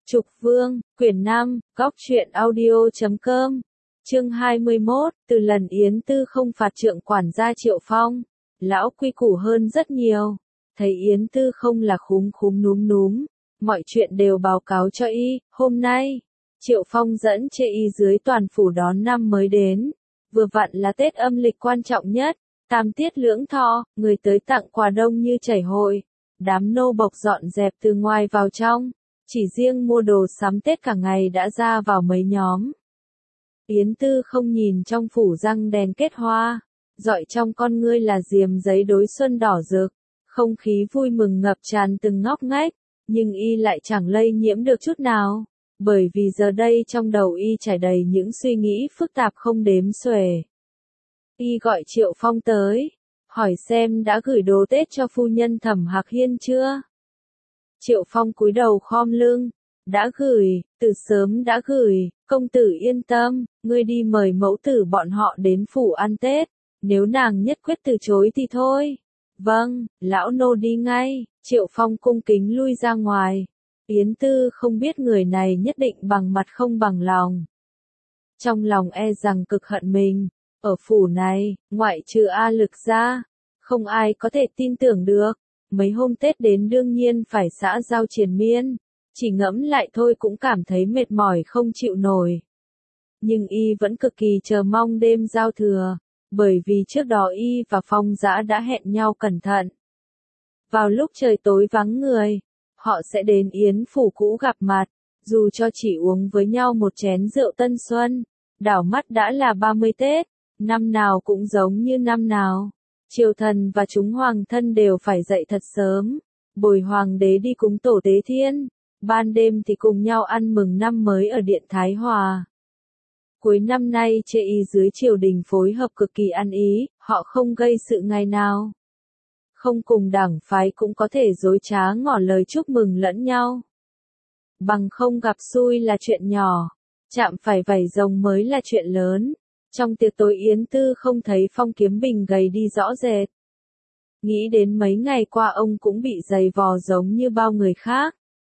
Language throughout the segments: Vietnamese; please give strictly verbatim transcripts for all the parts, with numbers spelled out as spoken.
Trục Vương, quyển năm, góc truyện audio chấm com, chương hai mươi mốt, từ lần Yến Tư không phạt trượng quản gia Triệu Phong, lão quy củ hơn rất nhiều, thấy Yến Tư không là khúm khúm núm núm, mọi chuyện đều báo cáo cho y, hôm nay, Triệu Phong dẫn chê y dưới toàn phủ đón năm mới đến, vừa vặn là Tết âm lịch quan trọng nhất, tam tiết lưỡng thọ, người tới tặng quà đông như chảy hội, đám nô bộc dọn dẹp từ ngoài vào trong. Chỉ riêng mua đồ sắm Tết cả ngày đã ra vào mấy nhóm. Yến Tư không nhìn trong phủ răng đèn kết hoa, dọi trong con ngươi là diềm giấy đối xuân đỏ rực, không khí vui mừng ngập tràn từng ngóc ngách, nhưng y lại chẳng lây nhiễm được chút nào, bởi vì giờ đây trong đầu y trải đầy những suy nghĩ phức tạp không đếm xuể. Y gọi Triệu Phong tới, hỏi xem đã gửi đồ Tết cho phu nhân Thẩm Hạc Hiên chưa? Triệu Phong cúi đầu khom lưng, đã gửi, từ sớm đã gửi, công tử yên tâm, ngươi đi mời mẫu tử bọn họ đến phủ ăn Tết, nếu nàng nhất quyết từ chối thì thôi. Vâng, lão nô đi ngay, Triệu Phong cung kính lui ra ngoài. Yến Tư không biết người này nhất định bằng mặt không bằng lòng. Trong lòng e rằng cực hận mình, ở phủ này, ngoại trừ A Lực ra, không ai có thể tin tưởng được. Mấy hôm Tết đến đương nhiên phải xã giao triền miên, chỉ ngẫm lại thôi cũng cảm thấy mệt mỏi không chịu nổi. Nhưng y vẫn cực kỳ chờ mong đêm giao thừa, bởi vì trước đó y và Phong Dã đã hẹn nhau cẩn thận. Vào lúc trời tối vắng người, họ sẽ đến Yến phủ cũ gặp mặt, dù cho chỉ uống với nhau một chén rượu tân xuân, đảo mắt đã là ba mươi Tết, năm nào cũng giống như năm nào. Triều thần và chúng hoàng thân đều phải dậy thật sớm, bồi hoàng đế đi cúng tổ tế thiên, ban đêm thì cùng nhau ăn mừng năm mới ở điện Thái Hòa. Cuối năm nay chê y dưới triều đình phối hợp cực kỳ ăn ý, họ không gây sự ngày nào. Không cùng đảng phái cũng có thể dối trá ngỏ lời chúc mừng lẫn nhau. Bằng không gặp xui là chuyện nhỏ, chạm phải vảy rồng mới là chuyện lớn. Trong tiệc tối Yến Tư không thấy Phong Kiếm Bình gầy đi rõ rệt. Nghĩ đến mấy ngày qua ông cũng bị giày vò giống như bao người khác.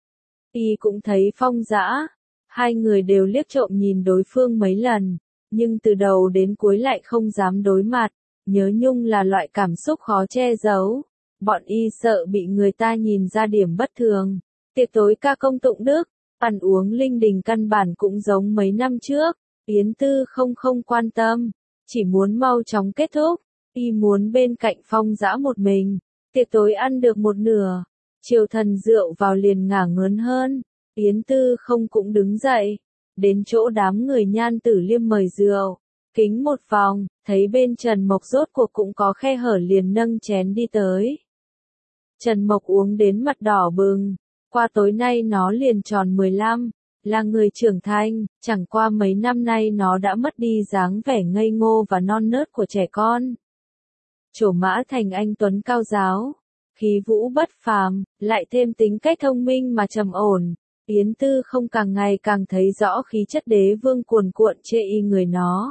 Y cũng thấy Phong Dã, hai người đều liếc trộm nhìn đối phương mấy lần, nhưng từ đầu đến cuối lại không dám đối mặt, nhớ nhung là loại cảm xúc khó che giấu. Bọn y sợ bị người ta nhìn ra điểm bất thường. Tiệc tối ca công tụng đức, ăn uống linh đình căn bản cũng giống mấy năm trước. Yến Tư không không quan tâm, chỉ muốn mau chóng kết thúc, y muốn bên cạnh Phong Dã một mình, tiệc tối ăn được một nửa, triều thần rượu vào liền ngả ngớn hơn, Yến Tư không cũng đứng dậy, đến chỗ đám người Nhan Tử Liêm mời rượu, kính một vòng, thấy bên Trần Mộc rốt cuộc cũng có khe hở liền nâng chén đi tới. Trần Mộc uống đến mặt đỏ bừng, qua tối nay nó liền tròn mười lăm. Là người trưởng thành, chẳng qua mấy năm nay nó đã mất đi dáng vẻ ngây ngô và non nớt của trẻ con. Trổ mã thành anh tuấn cao giáo, khí vũ bất phàm, lại thêm tính cách thông minh mà trầm ổn. Yến Tư không càng ngày càng thấy rõ khí chất đế vương cuồn cuộn chê y người nó.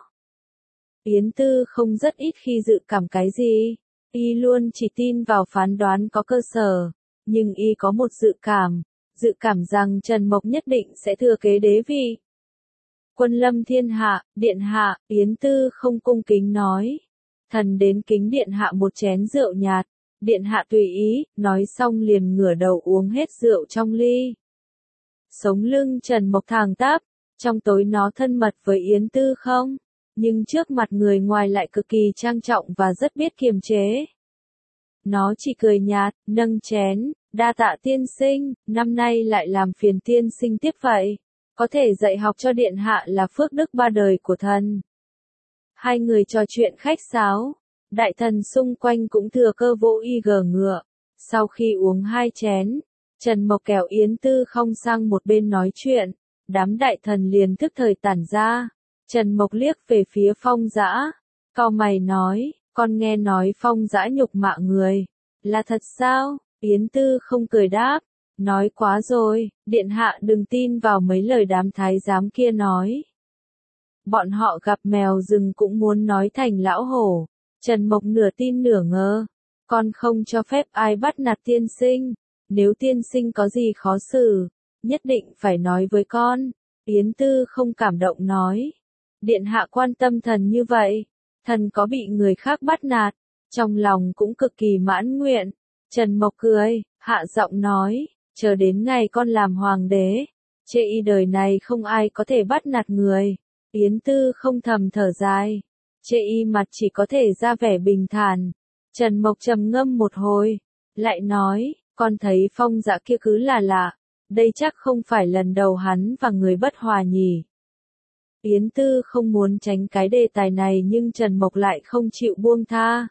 Yến Tư không rất ít khi dự cảm cái gì, y luôn chỉ tin vào phán đoán có cơ sở, nhưng y có một dự cảm. Dự cảm rằng Trần Mộc nhất định sẽ thừa kế đế vị. Quân lâm thiên hạ, điện hạ, Yến Tư không cung kính nói. Thần đến kính điện hạ một chén rượu nhạt, điện hạ tùy ý, nói xong liền ngửa đầu uống hết rượu trong ly. Sống lưng Trần Mộc thẳng tắp, trong tối nó thân mật với Yến Tư không, nhưng trước mặt người ngoài lại cực kỳ trang trọng và rất biết kiềm chế. Nó chỉ cười nhạt, nâng chén, đa tạ tiên sinh, năm nay lại làm phiền tiên sinh tiếp vậy. Có thể dạy học cho điện hạ là phước đức ba đời của thần. Hai người trò chuyện khách sáo, đại thần xung quanh cũng thừa cơ vỗ y gờ ngựa. Sau khi uống hai chén, Trần Mộc kéo Yến Tư không sang một bên nói chuyện, đám đại thần liền thức thời tản ra. Trần Mộc liếc về phía Phong Dã, cau mày nói, con nghe nói Phong Dã nhục mạ người, là thật sao? Yến Tư không cười đáp, nói quá rồi, điện hạ đừng tin vào mấy lời đám thái giám kia nói. Bọn họ gặp mèo rừng cũng muốn nói thành lão hổ. Trần Mộc nửa tin nửa ngờ, con không cho phép ai bắt nạt tiên sinh, nếu tiên sinh có gì khó xử, nhất định phải nói với con. Yến Tư không cảm động nói. Điện hạ quan tâm thần như vậy, thần có bị người khác bắt nạt, trong lòng cũng cực kỳ mãn nguyện. Trần Mộc cười, hạ giọng nói, chờ đến ngày con làm hoàng đế, chê y đời này không ai có thể bắt nạt người. Yến Tư không thầm thở dài, chê y mặt chỉ có thể ra vẻ bình thản. Trần Mộc trầm ngâm một hồi, lại nói, con thấy Phong Dã kia cứ là lạ, đây chắc không phải lần đầu hắn và người bất hòa nhỉ. Yến Tư không muốn tránh cái đề tài này nhưng Trần Mộc lại không chịu buông tha.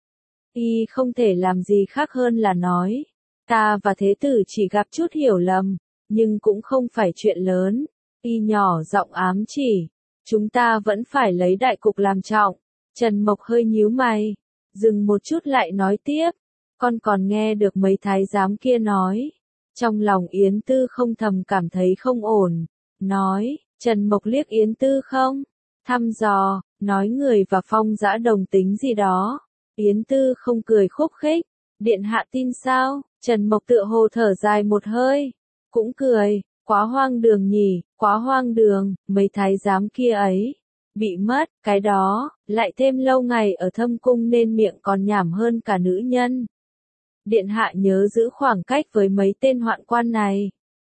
Y không thể làm gì khác hơn là nói, ta và thế tử chỉ gặp chút hiểu lầm, nhưng cũng không phải chuyện lớn. Y nhỏ giọng ám chỉ, chúng ta vẫn phải lấy đại cục làm trọng. Trần Mộc hơi nhíu mày, dừng một chút lại nói tiếp, con còn nghe được mấy thái giám kia nói. Trong lòng Yến Tư không thầm cảm thấy không ổn, nói, Trần Mộc liếc Yến Tư không, thăm dò, nói người và Phong Dã đồng tính gì đó. Yến Tư không cười khúc khích, điện hạ tin sao? Trần Mộc tựa hồ thở dài một hơi, cũng cười, quá hoang đường nhỉ, quá hoang đường, mấy thái giám kia ấy, bị mất, cái đó, lại thêm lâu ngày ở thâm cung nên miệng còn nhảm hơn cả nữ nhân. Điện hạ nhớ giữ khoảng cách với mấy tên hoạn quan này.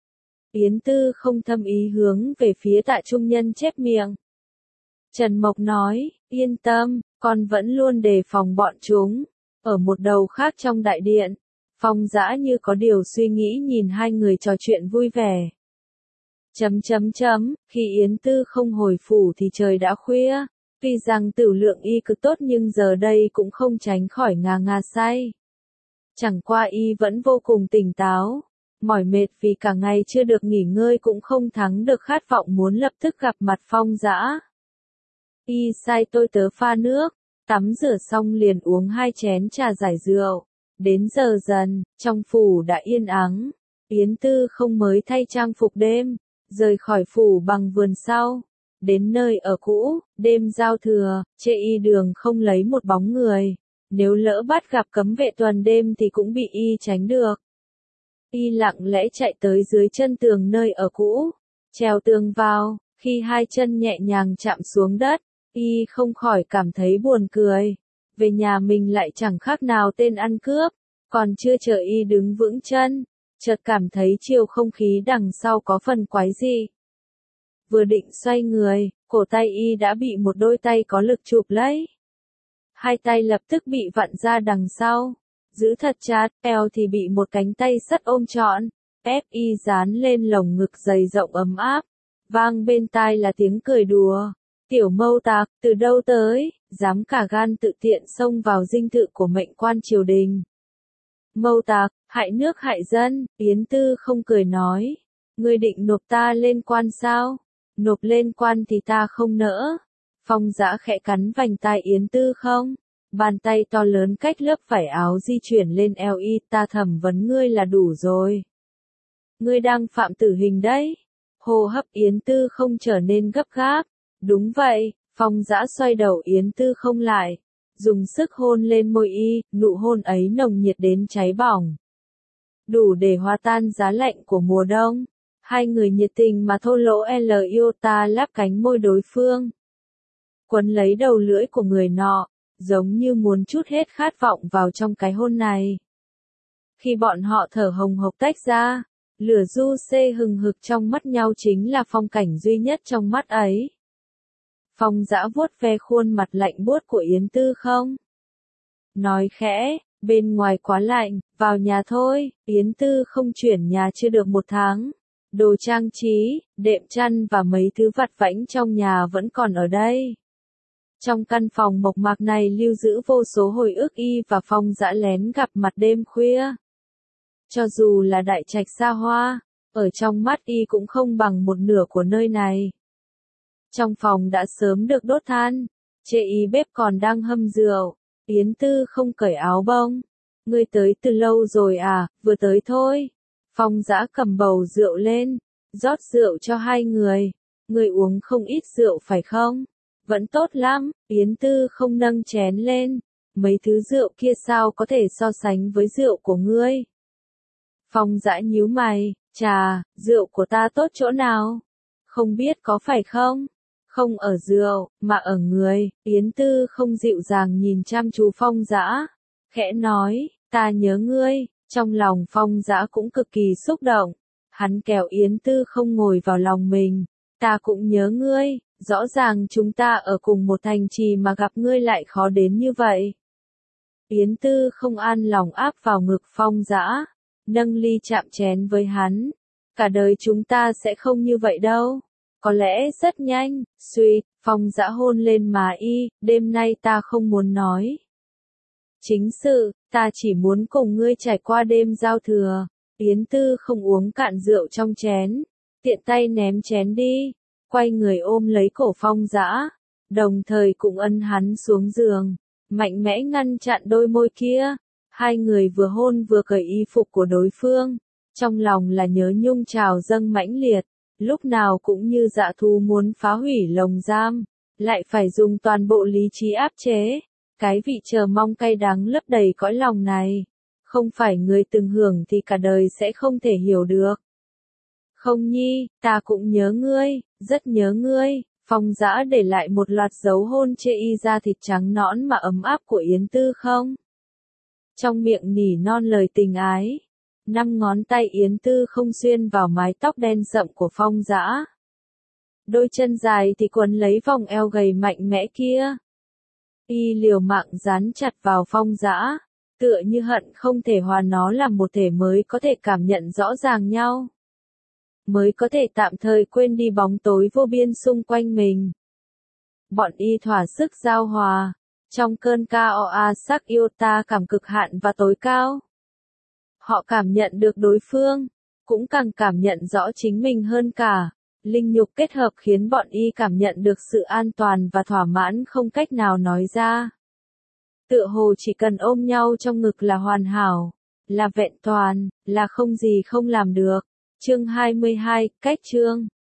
Yến Tư không thâm ý hướng về phía Tạ Trung Nhân chép miệng. Trần Mộc nói, yên tâm, con vẫn luôn đề phòng bọn chúng. Ở một đầu khác trong đại điện, Phong Dã như có điều suy nghĩ nhìn hai người trò chuyện vui vẻ. Chấm chấm chấm, khi Yến Tư không hồi phủ thì trời đã khuya, tuy rằng tửu lượng y cực tốt nhưng giờ đây cũng không tránh khỏi ngà ngà say. Chẳng qua y vẫn vô cùng tỉnh táo, mỏi mệt vì cả ngày chưa được nghỉ ngơi cũng không thắng được khát vọng muốn lập tức gặp mặt Phong Dã. Y sai tôi tớ pha nước, tắm rửa xong liền uống hai chén trà giải rượu. Đến giờ dần, trong phủ đã yên ắng. Yến Tư không mới thay trang phục đêm, rời khỏi phủ bằng vườn sau. Đến nơi ở cũ, đêm giao thừa, chê y đường không lấy một bóng người. Nếu lỡ bắt gặp cấm vệ tuần đêm thì cũng bị y tránh được. Y lặng lẽ chạy tới dưới chân tường nơi ở cũ, trèo tường vào, khi hai chân nhẹ nhàng chạm xuống đất, y không khỏi cảm thấy buồn cười. Về nhà mình lại chẳng khác nào tên ăn cướp, còn chưa chờ y đứng vững chân, chợt cảm thấy chiều không khí đằng sau có phần quái dị. Vừa định xoay người, cổ tay y đã bị một đôi tay có lực chụp lấy. Hai tay lập tức bị vặn ra đằng sau, giữ thật chặt, eo thì bị một cánh tay sắt ôm trọn, ép y dán lên lồng ngực dày rộng ấm áp. Vang bên tai là tiếng cười đùa. Tiểu Mâu Tạc, từ đâu tới, dám cả gan tự tiện xông vào dinh thự của mệnh quan triều đình. Mâu Tạc, hại nước hại dân, Yến Tư không cười nói. Ngươi định nộp ta lên quan sao? Nộp lên quan thì ta không nỡ. Phong Dã khẽ cắn vành tai Yến Tư không? Bàn tay to lớn cách lớp vải áo di chuyển lên eo y, ta thẩm vấn ngươi là đủ rồi. Ngươi đang phạm tử hình đấy. Hô hấp Yến Tư không trở nên gấp gáp. Đúng vậy, Phong Dã xoay đầu Yến Tư không lại, dùng sức hôn lên môi y, nụ hôn ấy nồng nhiệt đến cháy bỏng. Đủ để hòa tan giá lạnh của mùa đông. Hai người nhiệt tình mà thô lỗ L iota láp cánh môi đối phương. Quấn lấy đầu lưỡi của người nọ, giống như muốn trút hết khát vọng vào trong cái hôn này. Khi bọn họ thở hồng hộc tách ra, lửa du xê hừng hực trong mắt nhau chính là phong cảnh duy nhất trong mắt ấy. Phong Dã vuốt ve khuôn mặt lạnh buốt của Yến Tư không? Nói khẽ, bên ngoài quá lạnh, vào nhà thôi. Yến Tư không chuyển nhà chưa được một tháng. Đồ trang trí, đệm chăn và mấy thứ vặt vãnh trong nhà vẫn còn ở đây. Trong căn phòng mộc mạc này lưu giữ vô số hồi ức y và Phong Dã lén gặp mặt đêm khuya. Cho dù là đại trạch xa hoa, ở trong mắt y cũng không bằng một nửa của nơi này. Trong phòng đã sớm được đốt than, chê y bếp còn đang hâm rượu. Yến Tư không cởi áo bông. Ngươi tới từ lâu rồi à, vừa tới thôi. Phong Dã cầm bầu rượu lên, rót rượu cho hai người. Ngươi uống không ít rượu phải không? Vẫn tốt lắm, Yến Tư không nâng chén lên. Mấy thứ rượu kia sao có thể so sánh với rượu của ngươi? Phong Dã nhíu mày, Chà, rượu của ta tốt chỗ nào? Không biết có phải không? Không ở rượu, mà ở người. Yến Tư không dịu dàng nhìn chăm chú Phong Dã, khẽ nói, ta nhớ ngươi. Trong lòng Phong Dã cũng cực kỳ xúc động. Hắn kéo Yến Tư không ngồi vào lòng mình. Ta cũng nhớ ngươi, rõ ràng chúng ta ở cùng một thành trì mà gặp ngươi lại khó đến như vậy. Yến Tư không an lòng áp vào ngực Phong Dã, nâng ly chạm chén với hắn. Cả đời chúng ta sẽ không như vậy đâu. Có lẽ rất nhanh, suy, Phong Dã hôn lên má y, đêm nay ta không muốn nói chính sự, ta chỉ muốn cùng ngươi trải qua đêm giao thừa. Yến Tư không uống cạn rượu trong chén, tiện tay ném chén đi, quay người ôm lấy cổ Phong Dã, đồng thời cũng ân hắn xuống giường, mạnh mẽ ngăn chặn đôi môi kia. Hai người vừa hôn vừa cởi y phục của đối phương, trong lòng là nhớ nhung trào dâng mãnh liệt, lúc nào cũng như dã thú muốn phá hủy lồng giam, lại phải dùng toàn bộ lý trí áp chế. Cái vị chờ mong cay đắng lấp đầy cõi lòng này, không phải người từng hưởng thì cả đời sẽ không thể hiểu được. Không nhi, ta cũng nhớ ngươi, rất nhớ ngươi. Phong Dã để lại một loạt dấu hôn chê y da thịt trắng nõn mà ấm áp của Yến Tư không. Trong miệng nỉ non lời tình ái, năm ngón tay Yến Tư không xuyên vào mái tóc đen sậm của Phong Dã. Đôi chân dài thì quấn lấy vòng eo gầy mạnh mẽ kia. Y liều mạng dán chặt vào Phong Dã, tựa như hận không thể hòa nó làm một thể mới có thể cảm nhận rõ ràng nhau. Mới có thể tạm thời quên đi bóng tối vô biên xung quanh mình. Bọn y thỏa sức giao hòa, trong cơn cao a sắc yêu ta cảm cực hạn và tối cao. Họ cảm nhận được đối phương, cũng càng cảm nhận rõ chính mình hơn cả. Linh nhục kết hợp khiến bọn y cảm nhận được sự an toàn và thỏa mãn không cách nào nói ra. Tựa hồ chỉ cần ôm nhau trong ngực là hoàn hảo, là vẹn toàn, là không gì không làm được. Chương hai mươi hai, cách chương.